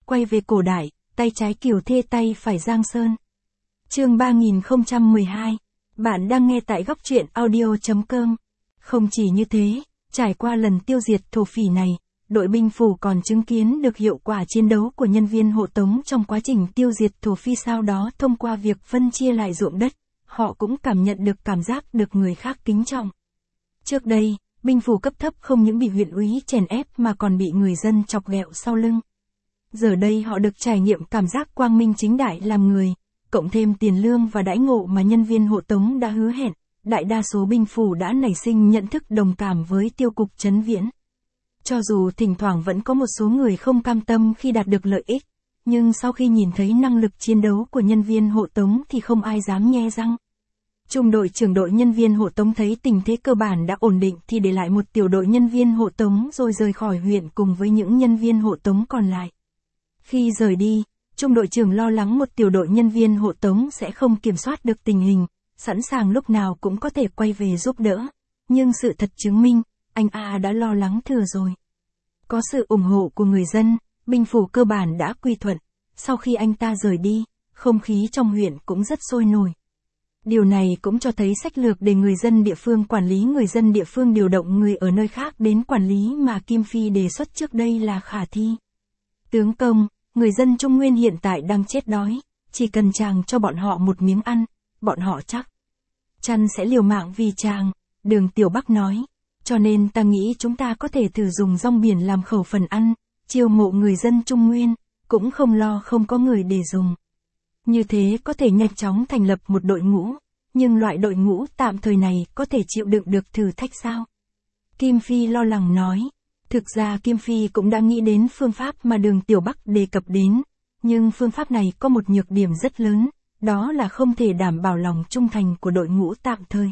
quay về cổ đại, tay trái Kiều Thê tay phải Giang Sơn. Chương 3012. Bạn đang nghe tại góc truyện audio.com. Không chỉ như thế, trải qua lần tiêu diệt thổ phỉ này, đội binh phủ còn chứng kiến được hiệu quả chiến đấu của nhân viên hộ tống trong quá trình tiêu diệt thổ phỉ, sau đó thông qua việc phân chia lại ruộng đất, họ cũng cảm nhận được cảm giác được người khác kính trọng. Trước đây, binh phủ cấp thấp không những bị huyện úy chèn ép mà còn bị người dân chọc ghẹo sau lưng. Giờ đây họ được trải nghiệm cảm giác quang minh chính đại làm người, cộng thêm tiền lương và đãi ngộ mà nhân viên hộ tống đã hứa hẹn, đại đa số binh phủ đã nảy sinh nhận thức đồng cảm với tiêu cục Trấn Viễn. Cho dù thỉnh thoảng vẫn có một số người không cam tâm khi đạt được lợi ích, nhưng sau khi nhìn thấy năng lực chiến đấu của nhân viên hộ tống thì không ai dám nhe răng. Trung đội trưởng đội nhân viên hộ tống thấy tình thế cơ bản đã ổn định thì để lại một tiểu đội nhân viên hộ tống rồi rời khỏi huyện cùng với những nhân viên hộ tống còn lại. Khi rời đi, trung đội trưởng lo lắng một tiểu đội nhân viên hộ tống sẽ không kiểm soát được tình hình, sẵn sàng lúc nào cũng có thể quay về giúp đỡ. Nhưng sự thật chứng minh, anh A đã lo lắng thừa rồi. Có sự ủng hộ của người dân, binh phủ cơ bản đã quy thuận. Sau khi anh ta rời đi, không khí trong huyện cũng rất sôi nổi. Điều này cũng cho thấy sách lược để người dân địa phương quản lý người dân địa phương điều động người ở nơi khác đến quản lý mà Kim Phi đề xuất trước đây là khả thi. Tướng công, người dân Trung Nguyên hiện tại đang chết đói, chỉ cần chàng cho bọn họ một miếng ăn, bọn họ chắc chắn sẽ liều mạng vì chàng, Đường Tiểu Bắc nói. Cho nên ta nghĩ chúng ta có thể thử dùng rong biển làm khẩu phần ăn, chiêu mộ người dân Trung Nguyên, cũng không lo không có người để dùng. Như thế có thể nhanh chóng thành lập một đội ngũ, nhưng loại đội ngũ tạm thời này có thể chịu đựng được thử thách sao? Kim Phi lo lắng nói. Thực ra Kim Phi cũng đã nghĩ đến phương pháp mà Đường Tiểu Bắc đề cập đến, nhưng phương pháp này có một nhược điểm rất lớn, đó là không thể đảm bảo lòng trung thành của đội ngũ tạm thời.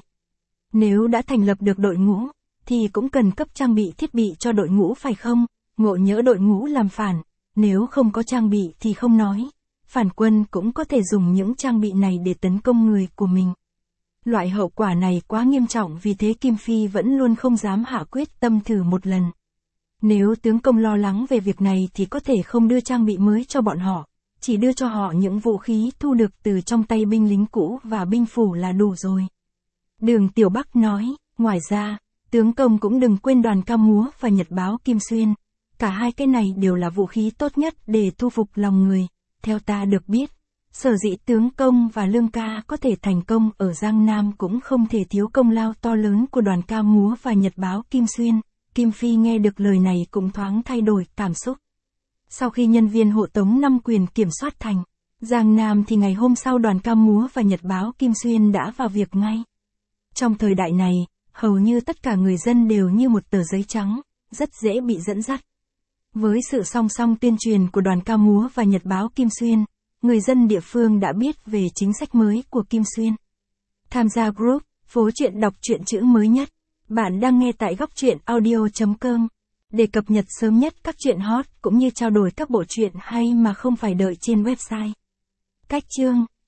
Nếu đã thành lập được đội ngũ, thì cũng cần cấp trang bị thiết bị cho đội ngũ phải không? Ngộ nhỡ đội ngũ làm phản, nếu không có trang bị thì không nói. Phản quân cũng có thể dùng những trang bị này để tấn công người của mình. Loại hậu quả này quá nghiêm trọng, vì thế Kim Phi vẫn luôn không dám hạ quyết tâm thử một lần. Nếu tướng công lo lắng về việc này thì có thể không đưa trang bị mới cho bọn họ, chỉ đưa cho họ những vũ khí thu được từ trong tay binh lính cũ và binh phủ là đủ rồi. Đường Tiểu Bắc nói, ngoài ra, tướng công cũng đừng quên đoàn ca múa và nhật báo Kim Xuyên. Cả hai cái này đều là vũ khí tốt nhất để thu phục lòng người. Theo ta được biết, sở dĩ tướng công và Lương ca có thể thành công ở Giang Nam cũng không thể thiếu công lao to lớn của đoàn ca múa và nhật báo Kim Xuyên. Kim Phi nghe được lời này cũng thoáng thay đổi cảm xúc. Sau khi nhân viên hộ tống năm quyền kiểm soát thành Giang Nam thì ngày hôm sau đoàn ca múa và nhật báo Kim Xuyên đã vào việc ngay. Trong thời đại này, hầu như tất cả người dân đều như một tờ giấy trắng, rất dễ bị dẫn dắt. Với sự song song tuyên truyền của đoàn ca múa và nhật báo Kim Xuyên, người dân địa phương đã biết về chính sách mới của Kim Xuyên. Tham gia group, phố truyện đọc truyện chữ mới nhất. Bạn đang nghe tại góc truyện audio.com. Để cập nhật sớm nhất các truyện hot cũng như trao đổi các bộ truyện hay mà không phải đợi trên website. Cách chương